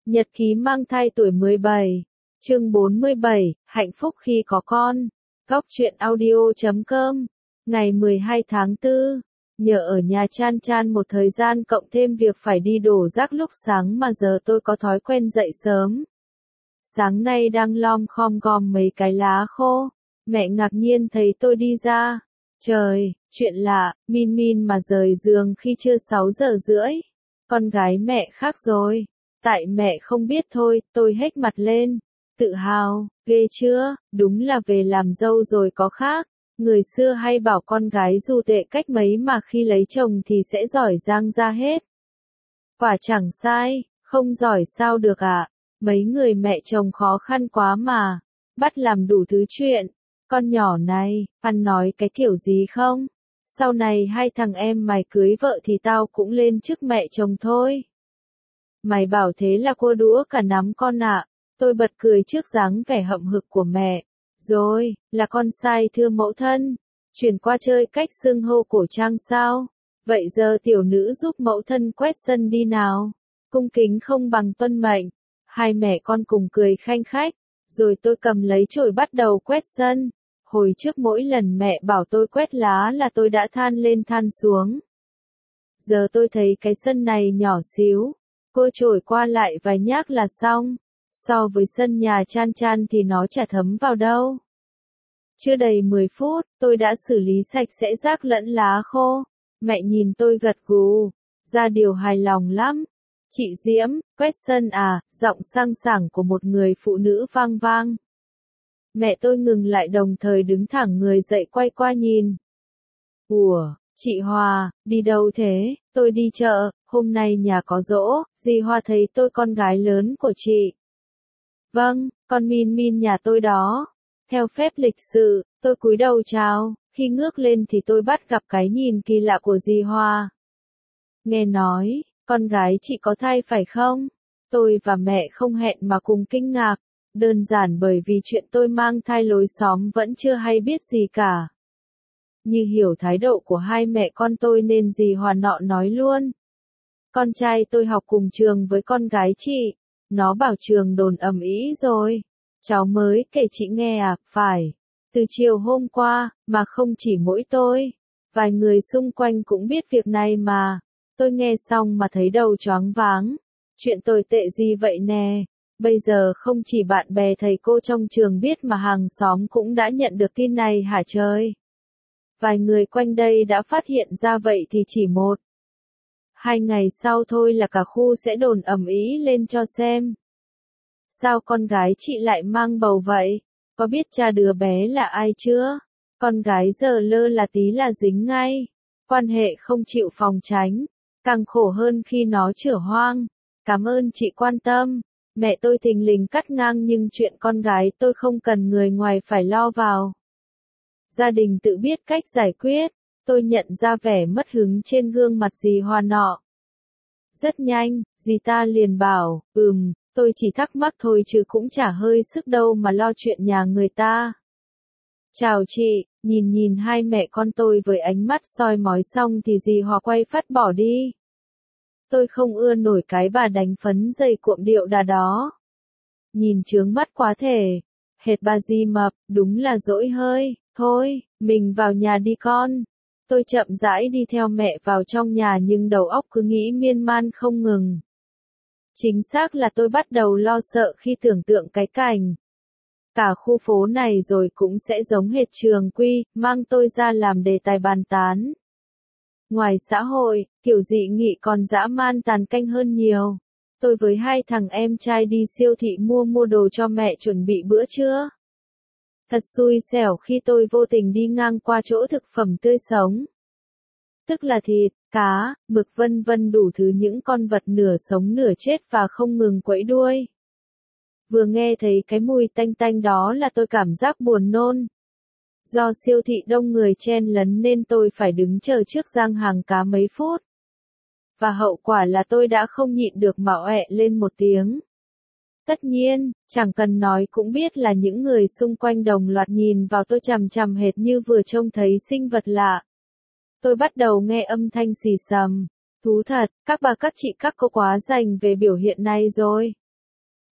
Nhật ký mang thai tuổi 17, chương 47, hạnh phúc khi có con. Góc truyện audio.com, ngày 12 tháng 4, nhờ ở nhà Chan Chan một thời gian cộng thêm việc phải đi đổ rác lúc sáng mà giờ tôi có thói quen dậy sớm. Sáng nay đang lom khom gom mấy cái lá khô, mẹ ngạc nhiên thấy tôi đi ra. Trời, chuyện lạ, Min Min mà rời giường khi chưa 6 giờ rưỡi. Con gái mẹ khác rồi. Tại mẹ không biết thôi, tôi hếch mặt lên. Tự hào, ghê chưa, đúng là về làm dâu rồi có khác. Người xưa hay bảo con gái dù tệ cách mấy mà khi lấy chồng thì sẽ giỏi giang ra hết. Quả chẳng sai, không giỏi sao được ạ. Mấy người mẹ chồng khó khăn quá mà. Bắt làm đủ thứ chuyện. Con nhỏ này, ăn nói cái kiểu gì không? Sau này hai thằng em mày cưới vợ thì tao cũng lên chức mẹ chồng thôi. Mày bảo thế là cua đũa cả nắm con ạ. Tôi bật cười trước dáng vẻ hậm hực của mẹ. Rồi, là con sai thưa mẫu thân. Chuyển qua chơi cách xưng hô cổ trang sao? Vậy giờ tiểu nữ giúp mẫu thân quét sân đi nào. Cung kính không bằng tuân mệnh. Hai mẹ con cùng cười khanh khách. Rồi tôi cầm lấy chổi bắt đầu quét sân. Hồi trước mỗi lần mẹ bảo tôi quét lá là tôi đã than lên than xuống. Giờ tôi thấy cái sân này nhỏ xíu. Cô chổi qua lại vài nhác là xong. So với sân nhà Chan Chan thì nó chả thấm vào đâu. Chưa đầy 10 phút, tôi đã xử lý sạch sẽ rác lẫn lá khô. Mẹ nhìn tôi gật gù, ra điều hài lòng lắm. Chị Diễm, quét sân à, giọng sang sảng của một người phụ nữ vang vang. Mẹ tôi ngừng lại đồng thời đứng thẳng người dậy quay qua nhìn. Ủa, chị Hòa, đi đâu thế? Tôi đi chợ, hôm nay nhà có giỗ, dì Hòa thấy tôi con gái lớn của chị. Vâng, con Min Min nhà tôi đó. Theo phép lịch sự, tôi cúi đầu chào, khi ngước lên thì tôi bắt gặp cái nhìn kỳ lạ của dì Hòa. Nghe nói, con gái chị có thai phải không? Tôi và mẹ không hẹn mà cùng kinh ngạc, đơn giản bởi vì chuyện tôi mang thai lối xóm vẫn chưa hay biết gì cả. Như hiểu thái độ của hai mẹ con tôi nên dì Hòa nọ nói luôn. Con trai tôi học cùng trường với con gái chị, nó bảo trường đồn ầm ĩ rồi. Cháu mới kể chị nghe à, phải. Từ chiều hôm qua, mà không chỉ mỗi tôi, vài người xung quanh cũng biết việc này mà. Tôi nghe xong mà thấy đầu choáng váng. Chuyện tồi tệ gì vậy nè? Bây giờ không chỉ bạn bè thầy cô trong trường biết mà hàng xóm cũng đã nhận được tin này hả trời? Vài người quanh đây đã phát hiện ra vậy thì chỉ 1-2 ngày sau thôi là cả khu sẽ đồn ầm ĩ lên cho xem. Sao con gái chị lại mang bầu vậy? Có biết cha đứa bé là ai chưa? Con gái giờ lơ là tí là dính ngay. Quan hệ không chịu phòng tránh. Càng khổ hơn khi nó chửa hoang. Cảm ơn chị quan tâm. Mẹ tôi thình lình cắt ngang nhưng chuyện con gái tôi không cần người ngoài phải lo vào. Gia đình tự biết cách giải quyết. Tôi nhận ra vẻ mất hứng trên gương mặt dì Hòa nọ. Rất nhanh, dì ta liền bảo, tôi chỉ thắc mắc thôi chứ cũng chả hơi sức đâu mà lo chuyện nhà người ta. Chào chị, nhìn hai mẹ con tôi với ánh mắt soi mói xong thì dì Hòa quay phát bỏ đi. Tôi không ưa nổi cái bà đánh phấn dày cuộm điệu đà đó. Nhìn chướng mắt quá thể. Hệt bà dì mập, đúng là dỗi hơi. Thôi, mình vào nhà đi con. Tôi chậm rãi đi theo mẹ vào trong nhà nhưng đầu óc cứ nghĩ miên man không ngừng. Chính xác là tôi bắt đầu lo sợ khi tưởng tượng cái cảnh. Cả khu phố này rồi cũng sẽ giống hệt trường quy, mang tôi ra làm đề tài bàn tán. Ngoài xã hội, kiểu dị nghị còn dã man tàn canh hơn nhiều. Tôi với hai thằng em trai đi siêu thị mua đồ cho mẹ chuẩn bị bữa trưa. Thật xui xẻo khi tôi vô tình đi ngang qua chỗ thực phẩm tươi sống. Tức là thịt, cá, mực vân vân đủ thứ những con vật nửa sống nửa chết và không ngừng quẫy đuôi. Vừa nghe thấy cái mùi tanh tanh đó là tôi cảm giác buồn nôn. Do siêu thị đông người chen lấn nên tôi phải đứng chờ trước giang hàng cá mấy phút. Và hậu quả là tôi đã không nhịn được mà ọe lên một tiếng. Tất nhiên, chẳng cần nói cũng biết là những người xung quanh đồng loạt nhìn vào tôi chằm chằm hệt như vừa trông thấy sinh vật lạ. Tôi bắt đầu nghe âm thanh xì xầm. Thú thật, các bà các chị các cô quá rành về biểu hiện này rồi.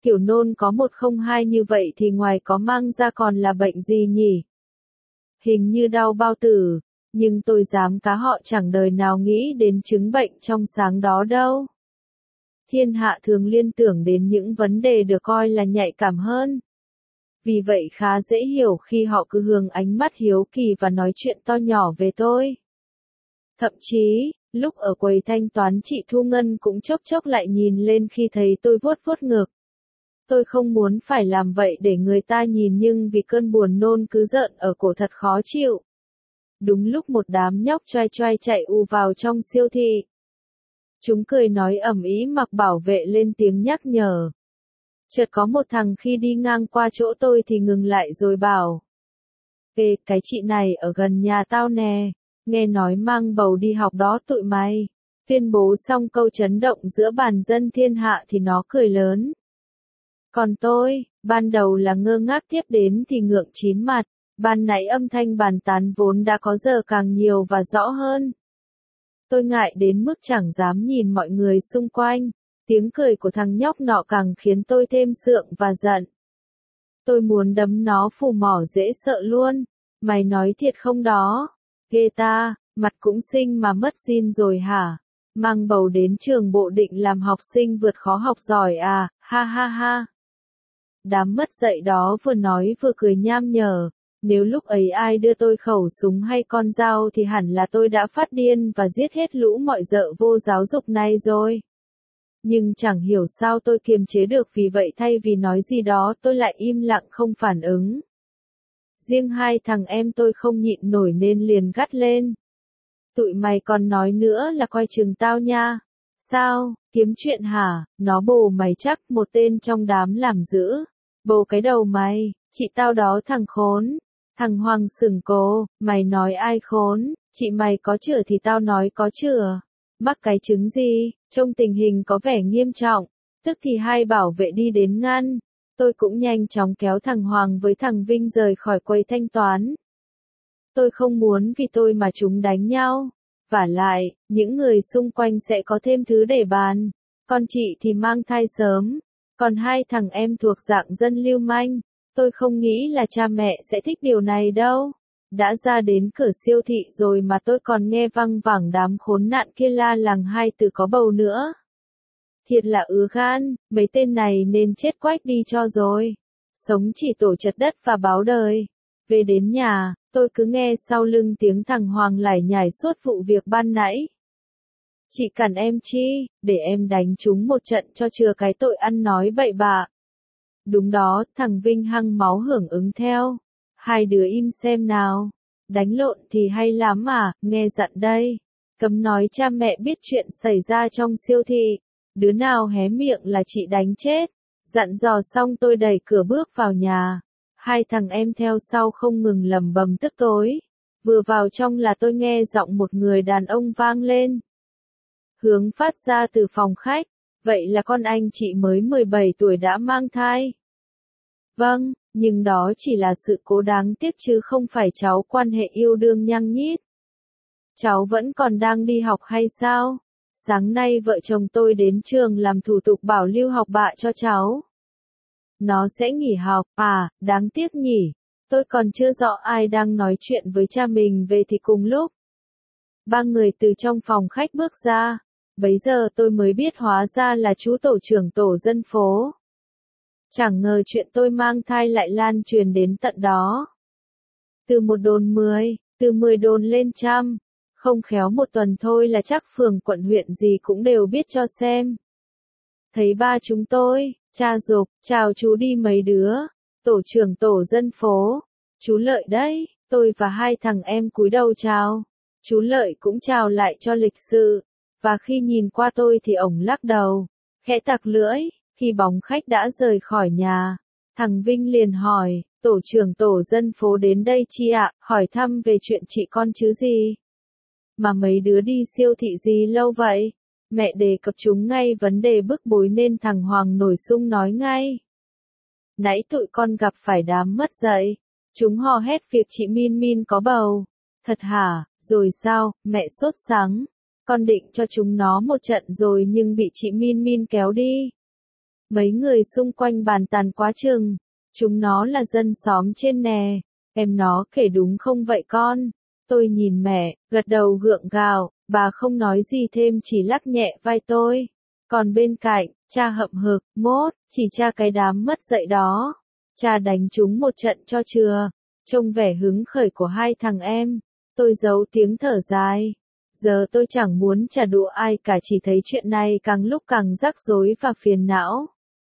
Kiểu nôn có 102 như vậy thì ngoài có mang ra còn là bệnh gì nhỉ? Hình như đau bao tử, nhưng tôi dám cá họ chẳng đời nào nghĩ đến chứng bệnh trong sáng đó đâu. Thiên hạ thường liên tưởng đến những vấn đề được coi là nhạy cảm hơn. Vì vậy khá dễ hiểu khi họ cứ hướng ánh mắt hiếu kỳ và nói chuyện to nhỏ về tôi. Thậm chí, lúc ở quầy thanh toán chị Thu Ngân cũng chốc chốc lại nhìn lên khi thấy tôi vuốt vuốt ngực. Tôi không muốn phải làm vậy để người ta nhìn nhưng vì cơn buồn nôn cứ rợn ở cổ thật khó chịu. Đúng lúc một đám nhóc choai choai chạy ù vào trong siêu thị. Chúng cười nói ầm ĩ mặc bảo vệ lên tiếng nhắc nhở. Chợt có một thằng khi đi ngang qua chỗ tôi thì ngừng lại rồi bảo. Ê, cái chị này ở gần nhà tao nè, nghe nói mang bầu đi học đó tụi mày. Tuyên bố xong câu chấn động giữa bàn dân thiên hạ thì nó cười lớn. Còn tôi, ban đầu là ngơ ngác tiếp đến thì ngượng chín mặt, ban nãy âm thanh bàn tán vốn đã có giờ càng nhiều và rõ hơn. Tôi ngại đến mức chẳng dám nhìn mọi người xung quanh, tiếng cười của thằng nhóc nọ càng khiến tôi thêm sượng và giận. Tôi muốn đấm nó phù mỏ dễ sợ luôn, mày nói thiệt không đó, ghê ta, mặt cũng xinh mà mất zin rồi hả, mang bầu đến trường bộ định làm học sinh vượt khó học giỏi à, ha ha ha. Đám mất dạy đó vừa nói vừa cười nham nhở, nếu lúc ấy ai đưa tôi khẩu súng hay con dao thì hẳn là tôi đã phát điên và giết hết lũ mọi dợ vô giáo dục này rồi. Nhưng chẳng hiểu sao tôi kiềm chế được vì vậy thay vì nói gì đó tôi lại im lặng không phản ứng. Riêng hai thằng em tôi không nhịn nổi nên liền gắt lên. Tụi mày còn nói nữa là coi chừng tao nha. Sao, kiếm chuyện hả, nó bồ mày chắc một tên trong đám làm dữ. Bồ cái đầu mày, chị tao đó thằng khốn. Thằng Hoàng sừng cô, mày nói ai khốn, chị mày có chửa thì tao nói có chửa. Mắc cái chứng gì, trông tình hình có vẻ nghiêm trọng, tức thì hai bảo vệ đi đến ngăn. Tôi cũng nhanh chóng kéo thằng Hoàng với thằng Vinh rời khỏi quầy thanh toán. Tôi không muốn vì tôi mà chúng đánh nhau. Vả lại, những người xung quanh sẽ có thêm thứ để bàn. Con chị thì mang thai sớm, còn hai thằng em thuộc dạng dân lưu manh. Tôi không nghĩ là cha mẹ sẽ thích điều này đâu. Đã ra đến cửa siêu thị rồi mà tôi còn nghe văng vẳng đám khốn nạn kia la làng hai từ có bầu nữa. Thiệt là ứa gan, mấy tên này nên chết quách đi cho rồi. Sống chỉ tổ chật đất và báo đời. Về đến nhà, tôi cứ nghe sau lưng tiếng thằng Hoàng lải nhải suốt vụ việc ban nãy. Chị cản em chi, để em đánh chúng một trận cho chừa cái tội ăn nói bậy bạ. Đúng đó, thằng Vinh hăng máu hưởng ứng theo. Hai đứa im xem nào. Đánh lộn thì hay lắm mà, nghe dặn đây. Cấm nói cha mẹ biết chuyện xảy ra trong siêu thị. Đứa nào hé miệng là chị đánh chết. Dặn dò xong tôi đẩy cửa bước vào nhà. Hai thằng em theo sau không ngừng lầm bầm tức tối. Vừa vào trong là tôi nghe giọng một người đàn ông vang lên. Hướng phát ra từ phòng khách. Vậy là con anh chị mới 17 tuổi đã mang thai. Vâng, nhưng đó chỉ là sự cố đáng tiếc chứ không phải cháu quan hệ yêu đương nhăng nhít. Cháu vẫn còn đang đi học hay sao? Sáng nay vợ chồng tôi đến trường làm thủ tục bảo lưu học bạ cho cháu. Nó sẽ nghỉ học, à, đáng tiếc nhỉ. Tôi còn chưa rõ ai đang nói chuyện với cha mình về thì cùng lúc. Ba người từ trong phòng khách bước ra. Bấy giờ tôi mới biết hóa ra là chú tổ trưởng tổ dân phố. Chẳng ngờ chuyện tôi mang thai lại lan truyền đến tận đó. Từ một đồn 10, từ 10 đồn lên trăm. Không khéo một tuần thôi là chắc phường quận huyện gì cũng đều biết cho xem. Thấy ba chúng tôi, cha giục, chào chú đi mấy đứa. Tổ trưởng tổ dân phố. Chú Lợi đấy, tôi và hai thằng em cúi đầu chào. Chú Lợi cũng chào lại cho lịch sự. Và khi nhìn qua tôi thì ổng lắc đầu, khẽ tặc lưỡi. Khi bóng khách đã rời khỏi nhà, thằng Vinh liền hỏi, tổ trưởng tổ dân phố đến đây chi ạ, hỏi thăm về chuyện chị con chứ gì. Mà mấy đứa đi siêu thị gì lâu vậy? Mẹ đề cập chúng ngay vấn đề bức bối nên thằng Hoàng nổi sung nói ngay. Nãy tụi con gặp phải đám mất dạy. Chúng hò hét việc chị Min Min có bầu. Thật hả, rồi sao, mẹ sốt sắng. Con định cho chúng nó một trận rồi nhưng bị chị Min Min kéo đi. Mấy người xung quanh bàn tán quá chừng. Chúng nó là dân xóm trên nè. Em nó kể đúng không vậy con? Tôi nhìn mẹ, gật đầu gượng gạo, bà không nói gì thêm chỉ lắc nhẹ vai tôi. Còn bên cạnh, cha hậm hực, mốt, chỉ cha cái đám mất dạy đó. Cha đánh chúng một trận cho chừa. Trông vẻ hứng khởi của hai thằng em. Tôi giấu tiếng thở dài. Giờ tôi chẳng muốn trả đũa ai cả, chỉ thấy chuyện này càng lúc càng rắc rối và phiền não.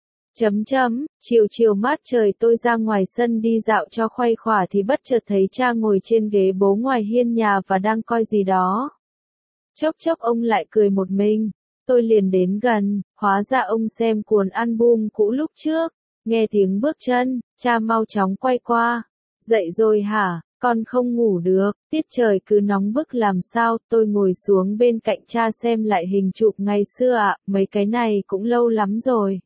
Chiều mát trời tôi ra ngoài sân đi dạo cho khuây khỏa thì bất chợt thấy cha ngồi trên ghế bố ngoài hiên nhà và đang coi gì đó. Chốc chốc ông lại cười một mình. Tôi liền đến gần, hóa ra ông xem cuốn album cũ lúc trước. Nghe tiếng bước chân, cha mau chóng quay qua. Dậy rồi hả? Con không ngủ được, tiết trời cứ nóng bức làm sao. Tôi ngồi xuống bên cạnh cha xem lại hình chụp ngày xưa ạ, mấy cái này cũng lâu lắm rồi.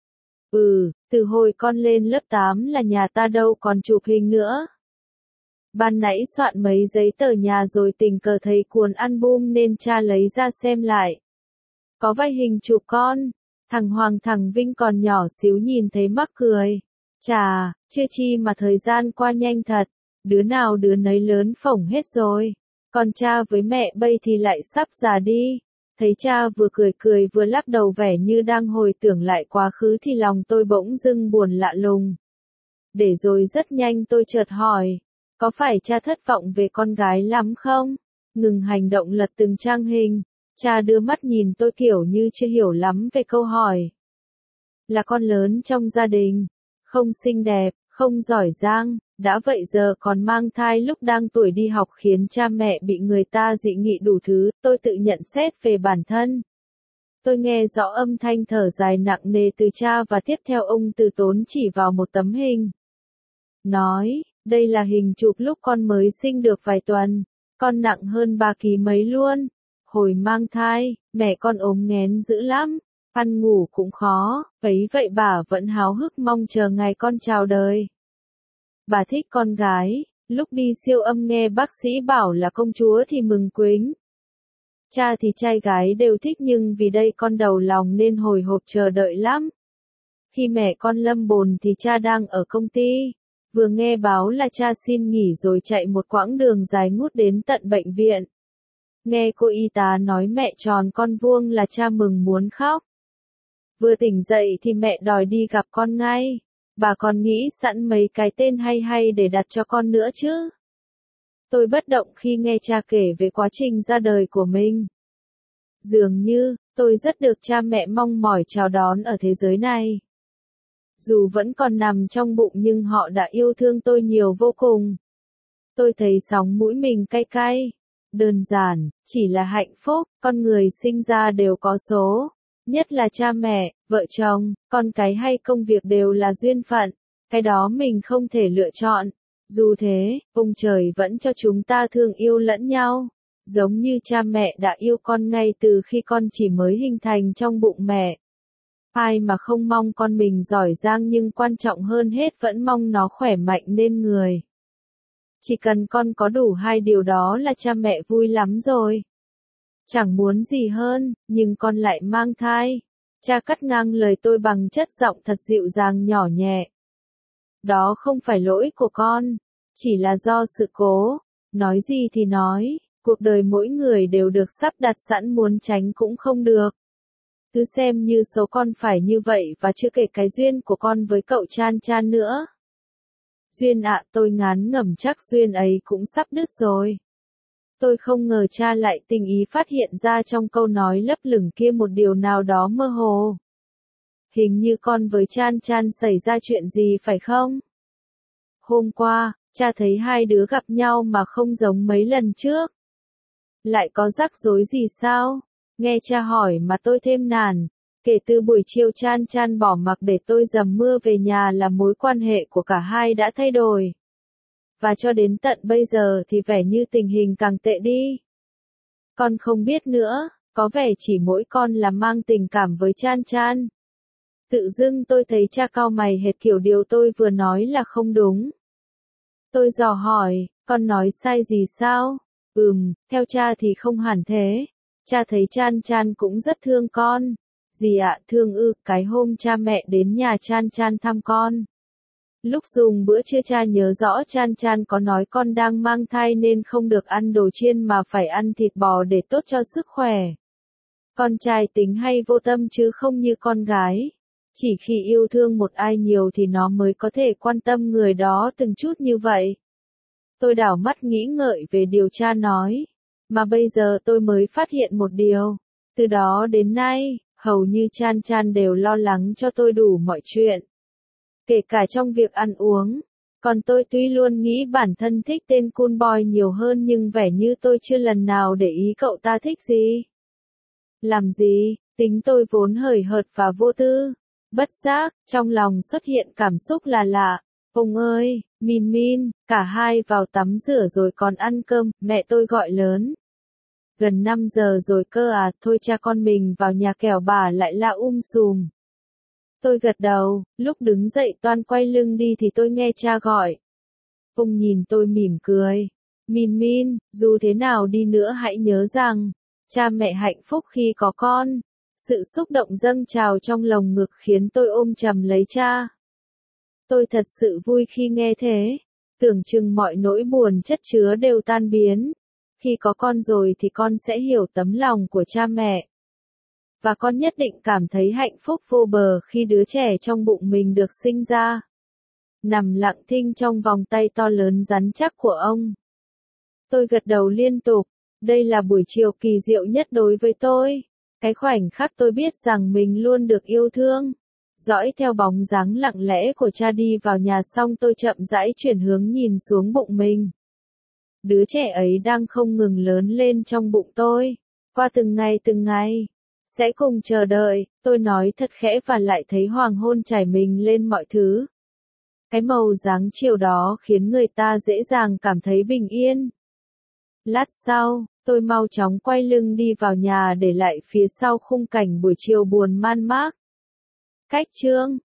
Từ hồi con lên lớp 8 là nhà ta đâu còn chụp hình nữa. Ban nãy soạn mấy giấy tờ nhà rồi tình cờ thấy cuốn album nên cha lấy ra xem lại. Có vài hình chụp con, thằng Hoàng thằng Vinh còn nhỏ xíu nhìn thấy mắc cười. Chà, chưa chi mà thời gian qua nhanh thật, đứa nào đứa nấy lớn phổng hết rồi. Còn cha với mẹ bây thì lại sắp già đi. Thấy cha vừa cười vừa lắc đầu vẻ như đang hồi tưởng lại quá khứ thì lòng tôi bỗng dưng buồn lạ lùng. Để rồi rất nhanh tôi chợt hỏi, có phải cha thất vọng về con gái lắm không? Ngừng hành động lật từng trang hình, cha đưa mắt nhìn tôi kiểu như chưa hiểu lắm về câu hỏi. Là con lớn trong gia đình, không xinh đẹp, không giỏi giang, đã vậy giờ còn mang thai lúc đang tuổi đi học khiến cha mẹ bị người ta dị nghị đủ thứ. Tôi tự nhận xét về bản thân. Tôi nghe rõ âm thanh thở dài nặng nề từ cha và tiếp theo ông từ tốn chỉ vào một tấm hình. Nói, đây là hình chụp lúc con mới sinh được vài tuần, con nặng hơn 3 ký mấy luôn. Hồi mang thai, mẹ con ốm nghén dữ lắm, ăn ngủ cũng khó, ấy vậy bà vẫn háo hức mong chờ ngày con chào đời. Bà thích con gái, lúc đi siêu âm nghe bác sĩ bảo là công chúa thì mừng quính. Cha thì trai gái đều thích nhưng vì đây con đầu lòng nên hồi hộp chờ đợi lắm. Khi mẹ con lâm bồn thì cha đang ở công ty. Vừa nghe báo là cha xin nghỉ rồi chạy một quãng đường dài ngút đến tận bệnh viện. Nghe cô y tá nói mẹ tròn con vuông là cha mừng muốn khóc. Vừa tỉnh dậy thì mẹ đòi đi gặp con ngay. Bà còn nghĩ sẵn mấy cái tên hay để đặt cho con nữa chứ. Tôi bất động khi nghe cha kể về quá trình ra đời của mình. Dường như, tôi rất được cha mẹ mong mỏi chào đón ở thế giới này. Dù vẫn còn nằm trong bụng nhưng họ đã yêu thương tôi nhiều vô cùng. Tôi thấy sóng mũi mình cay cay. Đơn giản, chỉ là hạnh phúc, con người sinh ra đều có số. Nhất là cha mẹ, vợ chồng, con cái hay công việc đều là duyên phận. Cái đó mình không thể lựa chọn. Dù thế, ông trời vẫn cho chúng ta thương yêu lẫn nhau. Giống như cha mẹ đã yêu con ngay từ khi con chỉ mới hình thành trong bụng mẹ. Ai mà không mong con mình giỏi giang nhưng quan trọng hơn hết vẫn mong nó khỏe mạnh nên người. Chỉ cần con có đủ hai điều đó là cha mẹ vui lắm rồi. Chẳng muốn gì hơn, nhưng con lại mang thai. Cha cắt ngang lời tôi bằng chất giọng thật dịu dàng nhỏ nhẹ. Đó không phải lỗi của con, chỉ là do sự cố. Nói gì thì nói, cuộc đời mỗi người đều được sắp đặt sẵn, muốn tránh cũng không được. Cứ xem như số con phải như vậy và chưa kể cái duyên của con với cậu Chan Chan nữa. Duyên ạ, tôi ngán ngẩm chắc duyên ấy cũng sắp đứt rồi. Tôi không ngờ cha lại tình ý phát hiện ra trong câu nói lấp lửng kia một điều nào đó mơ hồ. Hình như con với Chan Chan xảy ra chuyện gì phải không? Hôm qua, cha thấy hai đứa gặp nhau mà không giống mấy lần trước. Lại có rắc rối gì sao? Nghe cha hỏi mà tôi thêm nản. Kể từ buổi chiều Chan Chan bỏ mặc để tôi dầm mưa về nhà là mối quan hệ của cả hai đã thay đổi. Và cho đến tận bây giờ thì vẻ như tình hình càng tệ đi. Con không biết nữa, có vẻ chỉ mỗi con là mang tình cảm với Chan Chan. Tự dưng tôi thấy cha cau mày hệt kiểu điều tôi vừa nói là không đúng. Tôi dò hỏi, con nói sai gì sao? Theo cha thì không hẳn thế. Cha thấy Chan Chan cũng rất thương con. Gì ạ, thương ư, cái hôm cha mẹ đến nhà Chan Chan thăm con. Lúc dùng bữa trưa cha nhớ rõ Chan Chan có nói con đang mang thai nên không được ăn đồ chiên mà phải ăn thịt bò để tốt cho sức khỏe. Con trai tính hay vô tâm chứ không như con gái. Chỉ khi yêu thương một ai nhiều thì nó mới có thể quan tâm người đó từng chút như vậy. Tôi đảo mắt nghĩ ngợi về điều cha nói. Mà bây giờ tôi mới phát hiện một điều. Từ đó đến nay, hầu như Chan Chan đều lo lắng cho tôi đủ mọi chuyện. Kể cả trong việc ăn uống. Còn tôi tuy luôn nghĩ bản thân thích tên cool boy nhiều hơn nhưng vẻ như tôi chưa lần nào để ý cậu ta thích gì. Làm gì, tính tôi vốn hời hợt và vô tư. Bất giác, trong lòng xuất hiện cảm xúc là lạ. Ông ơi, Min Min, cả hai vào tắm rửa rồi còn ăn cơm, mẹ tôi gọi lớn. Gần 5 giờ rồi cơ à, thôi cha con mình vào nhà kẻo bà lại la sùm. Tôi gật đầu, lúc đứng dậy toan quay lưng đi thì tôi nghe cha gọi. Ông nhìn tôi mỉm cười. Min Min, dù thế nào đi nữa hãy nhớ rằng, cha mẹ hạnh phúc khi có con. Sự xúc động dâng trào trong lồng ngực khiến tôi ôm chầm lấy cha. Tôi thật sự vui khi nghe thế. Tưởng chừng mọi nỗi buồn chất chứa đều tan biến. Khi có con rồi thì con sẽ hiểu tấm lòng của cha mẹ. Và con nhất định cảm thấy hạnh phúc vô bờ khi đứa trẻ trong bụng mình được sinh ra. Nằm lặng thinh trong vòng tay to lớn rắn chắc của ông. Tôi gật đầu liên tục. Đây là buổi chiều kỳ diệu nhất đối với tôi. Cái khoảnh khắc tôi biết rằng mình luôn được yêu thương. Dõi theo bóng dáng lặng lẽ của cha đi vào nhà xong tôi chậm rãi chuyển hướng nhìn xuống bụng mình. Đứa trẻ ấy đang không ngừng lớn lên trong bụng tôi. Qua từng ngày. Sẽ cùng chờ đợi, tôi nói thật khẽ và lại thấy hoàng hôn trải mình lên mọi thứ. Cái màu dáng chiều đó khiến người ta dễ dàng cảm thấy bình yên. Lát sau, tôi mau chóng quay lưng đi vào nhà để lại phía sau khung cảnh buổi chiều buồn man mác. Cách chương